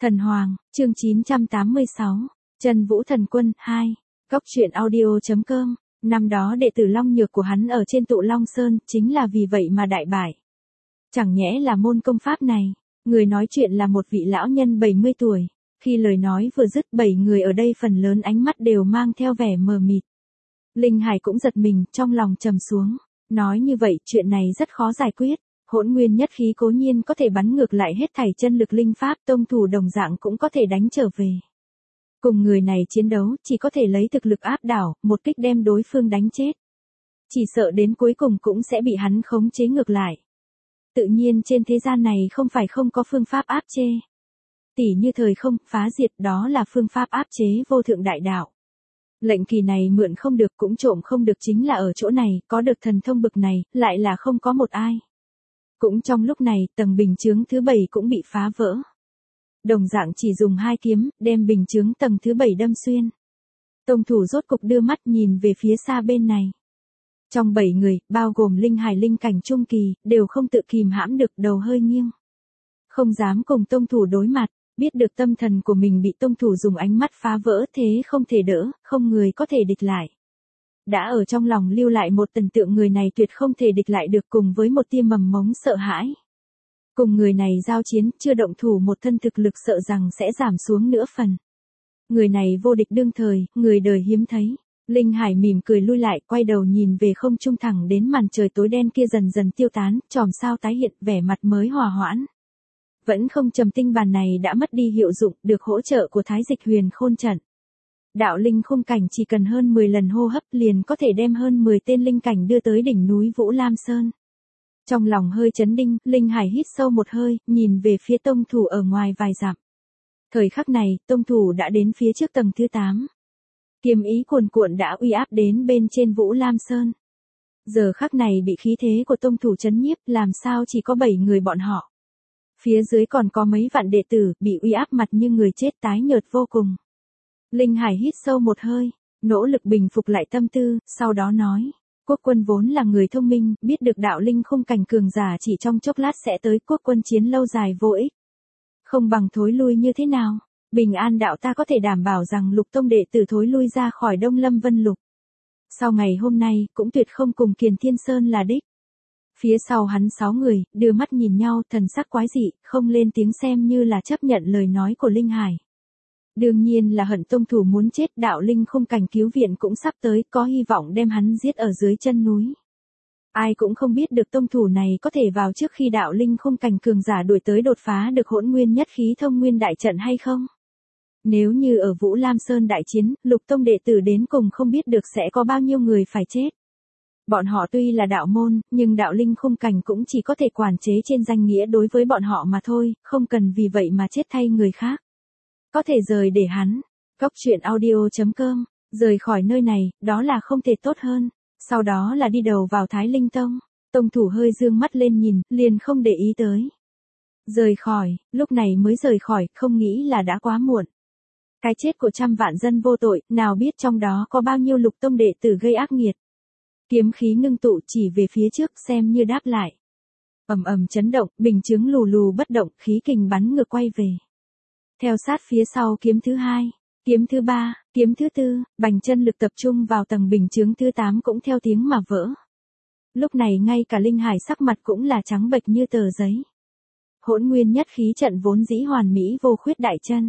Thần Hoàng, chương 986, Chân Vũ Thần Quân 2, Góc truyện audio.com, năm đó đệ tử Long Nhược của hắn ở trên Tụ Long Sơn, chính là vì vậy mà đại bại. Chẳng nhẽ là môn công pháp này, người nói chuyện là một vị lão nhân 70 tuổi, khi lời nói vừa dứt 7 người ở đây phần lớn ánh mắt đều mang theo vẻ mờ mịt. Linh Hải cũng giật mình, trong lòng trầm xuống, nói như vậy chuyện này rất khó giải quyết. Hỗn nguyên nhất khí cố nhiên có thể bắn ngược lại hết thảy chân lực linh pháp, tông thủ đồng dạng cũng có thể đánh trở về. Cùng người này chiến đấu, chỉ có thể lấy thực lực áp đảo, một kích đem đối phương đánh chết. Chỉ sợ đến cuối cùng cũng sẽ bị hắn khống chế ngược lại. Tự nhiên trên thế gian này không phải không có phương pháp áp chế. Tỉ như thời không, phá diệt, đó là phương pháp áp chế vô thượng đại đạo. Lệnh kỳ này mượn không được cũng trộm không được, chính là ở chỗ này, có được thần thông bực này, lại là không có một ai. Cũng trong lúc này, tầng bình chướng thứ 7 cũng bị phá vỡ. Đồng dạng chỉ dùng 2 kiếm, đem bình chướng tầng thứ 7 đâm xuyên. Tông thủ rốt cục đưa mắt nhìn về phía xa bên này. Trong 7 người, bao gồm Linh Hải linh cảnh trung kỳ, đều không tự kìm hãm được, đầu hơi nghiêng. Không dám cùng tông thủ đối mặt, biết được tâm thần của mình bị tông thủ dùng ánh mắt phá vỡ, thế không thể đỡ, không người có thể địch lại. Đã ở trong lòng lưu lại một tần tượng người này tuyệt không thể địch lại được, cùng với một tia mầm mống sợ hãi. Cùng người này giao chiến, chưa động thủ một thân thực lực sợ rằng sẽ giảm xuống nửa phần. Người này vô địch đương thời, người đời hiếm thấy. Linh Hải mỉm cười lui lại, quay đầu nhìn về không trung, thẳng đến màn trời tối đen kia dần dần tiêu tán, chòm sao tái hiện, vẻ mặt mới hòa hoãn. Vẫn không trầm tinh bàn này đã mất đi hiệu dụng, được hỗ trợ của Thái Dịch Huyền Khôn trận. Đạo linh khung cảnh chỉ cần hơn 10 lần hô hấp liền có thể đem hơn 10 tên linh cảnh đưa tới đỉnh núi Vũ Lam Sơn. Trong lòng hơi chấn định, Linh Hải hít sâu một hơi, nhìn về phía tông thủ ở ngoài vài dặm. Thời khắc này, tông thủ đã đến phía trước tầng thứ 8. Kiếm ý cuồn cuộn đã uy áp đến bên trên Vũ Lam Sơn. Giờ khắc này bị khí thế của tông thủ chấn nhiếp, làm sao chỉ có 7 người bọn họ. Phía dưới còn có mấy vạn đệ tử, bị uy áp mặt như người chết, tái nhợt vô cùng. Linh Hải hít sâu một hơi, nỗ lực bình phục lại tâm tư, sau đó nói, quốc quân vốn là người thông minh, biết được đạo linh khung cảnh cường giả chỉ trong chốc lát sẽ tới, quốc quân chiến lâu dài vô ích. Không bằng thối lui như thế nào? Bình an đạo ta có thể đảm bảo rằng Lục tông đệ tử thối lui ra khỏi Đông Lâm Vân Lục. Sau ngày hôm nay, cũng tuyệt không cùng Kiền Thiên Sơn là đích. Phía sau hắn 6 người, đưa mắt nhìn nhau, thần sắc quái dị, không lên tiếng, xem như là chấp nhận lời nói của Linh Hải. Đương nhiên là hận tông thủ muốn chết, đạo linh khung cảnh cứu viện cũng sắp tới, có hy vọng đem hắn giết ở dưới chân núi. Ai cũng không biết được tông thủ này có thể vào trước khi đạo linh khung cảnh cường giả đuổi tới đột phá được hỗn nguyên nhất khí thông nguyên đại trận hay không. Nếu như ở Vũ Lam Sơn đại chiến, Lục tông đệ tử đến cùng không biết được sẽ có bao nhiêu người phải chết. Bọn họ tuy là đạo môn, nhưng đạo linh khung cảnh cũng chỉ có thể quản chế trên danh nghĩa đối với bọn họ mà thôi, không cần vì vậy mà chết thay người khác. Có thể rời để hắn. Góc truyện audio.com, rời khỏi nơi này, đó là không thể tốt hơn. Sau đó là đi đầu vào Thái Linh Tông. Tông thủ hơi dương mắt lên nhìn, liền không để ý tới. Rời khỏi, lúc này mới rời khỏi, không nghĩ là đã quá muộn. Cái chết của trăm vạn dân vô tội, nào biết trong đó có bao nhiêu Lục tông đệ tử gây ác nghiệt. Kiếm khí ngưng tụ chỉ về phía trước, xem như đáp lại. Ầm ầm chấn động, bình chướng lù lù bất động, khí kình bắn ngược quay về. Theo sát phía sau kiếm thứ 2, kiếm thứ 3, kiếm thứ 4, bành chân lực tập trung vào tầng bình chướng thứ 8 cũng theo tiếng mà vỡ. Lúc này ngay cả Linh Hải sắc mặt cũng là trắng bệch như tờ giấy. Hỗn nguyên nhất khí trận vốn dĩ hoàn mỹ vô khuyết đại chân.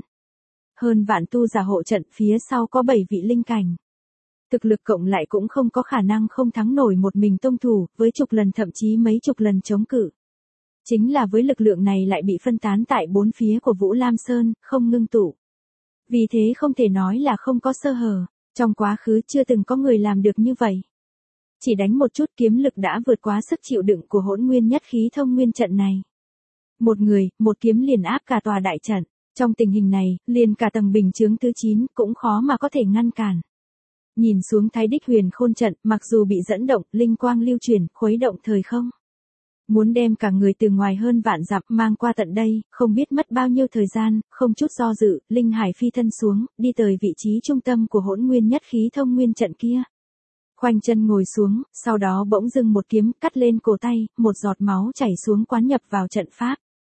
Hơn vạn tu giả hộ trận, phía sau có 7 vị linh cảnh. Thực lực cộng lại cũng không có khả năng không thắng nổi một mình tông thủ, với chục lần thậm chí mấy chục lần chống cự. Chính là với lực lượng này lại bị phân tán tại 4 phía của Vũ Lam Sơn, không ngưng tụ. Vì thế không thể nói là không có sơ hở, trong quá khứ chưa từng có người làm được như vậy. Chỉ đánh một chút kiếm lực đã vượt quá sức chịu đựng của hỗn nguyên nhất khí thông nguyên trận này. Một người, một kiếm liền áp cả tòa đại trận, trong tình hình này, liền cả tầng bình chướng thứ 9 cũng khó mà có thể ngăn cản. Nhìn xuống Thái Đích Huyền Khôn trận, mặc dù bị dẫn động, linh quang lưu chuyển, khuấy động thời không. Muốn đem cả người từ ngoài hơn vạn dặm mang qua tận đây, không biết mất bao nhiêu thời gian, không chút do dự, Linh Hải phi thân xuống, đi tới vị trí trung tâm của hỗn nguyên nhất khí thông nguyên trận kia. Khoanh chân ngồi xuống, sau đó bỗng dưng một kiếm cắt lên cổ tay, một giọt máu chảy xuống quán nhập vào trận pháp.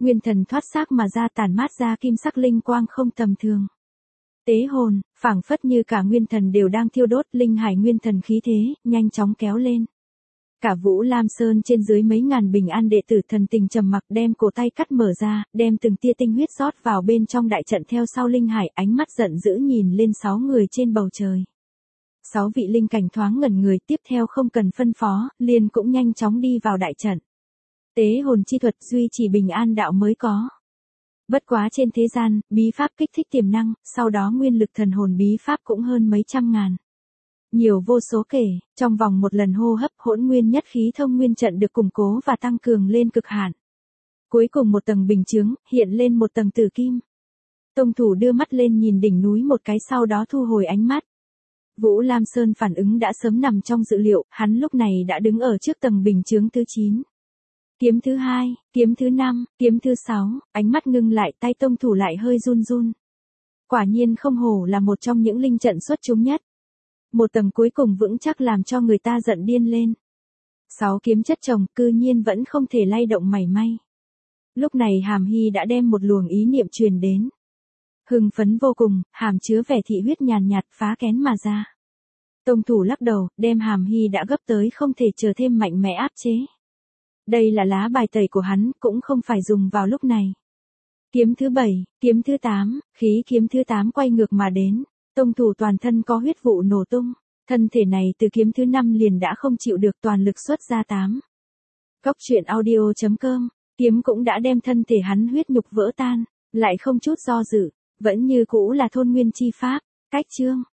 Nguyên thần thoát xác mà ra tản mát ra kim sắc linh quang không tầm thường. Tế hồn, phảng phất như cả nguyên thần đều đang thiêu đốt, linh hải nguyên thần khí thế, nhanh chóng kéo lên. Cả Vũ Lam Sơn trên dưới mấy ngàn bình an đệ tử thần tình trầm mặc, đem cổ tay cắt mở ra, đem từng tia tinh huyết rót vào bên trong đại trận theo sau linh hải, ánh mắt giận dữ nhìn lên 6 người trên bầu trời. 6 vị linh cảnh thoáng ngẩn người, tiếp theo không cần phân phó, liền cũng nhanh chóng đi vào đại trận. Tế hồn chi thuật duy chỉ bình an đạo mới có. Bất quá trên thế gian, bí pháp kích thích tiềm năng, sau đó nguyên lực thần hồn bí pháp cũng hơn mấy trăm ngàn. Nhiều vô số kể, trong vòng một lần hô hấp hỗn nguyên nhất khí thông nguyên trận được củng cố và tăng cường lên cực hạn. Cuối cùng một tầng bình chướng, hiện lên một tầng tử kim. Tông thủ đưa mắt lên nhìn đỉnh núi một cái, sau đó thu hồi ánh mắt. Vũ Lam Sơn phản ứng đã sớm nằm trong dự liệu, hắn lúc này đã đứng ở trước tầng bình chướng thứ 9. Kiếm thứ 2, kiếm thứ 5, kiếm thứ 6, ánh mắt ngưng lại, tay tông thủ lại hơi run run. Quả nhiên không hổ là một trong những linh trận xuất chúng nhất. Một tầng cuối cùng vững chắc làm cho người ta giận điên lên. 6 kiếm chất chồng, cư nhiên vẫn không thể lay động mảy may. Lúc này Hàm Hy đã đem một luồng ý niệm truyền đến. Hưng phấn vô cùng, hàm chứa vẻ thị huyết nhàn nhạt phá kén mà ra. Tông thủ lắc đầu, đem Hàm Hy đã gấp tới không thể chờ thêm mạnh mẽ áp chế. Đây là lá bài tẩy của hắn, cũng không phải dùng vào lúc này. Kiếm thứ 7, kiếm thứ 8, khí kiếm thứ 8 quay ngược mà đến. Tông thủ toàn thân có huyết vụ nổ tung. Thân thể này từ kiếm thứ 5 liền đã không chịu được, toàn lực xuất ra 8. Cốc truyện audio.com, kiếm cũng đã đem thân thể hắn huyết nhục vỡ tan, lại không chút do dự, vẫn như cũ là thôn nguyên chi pháp. Cách chương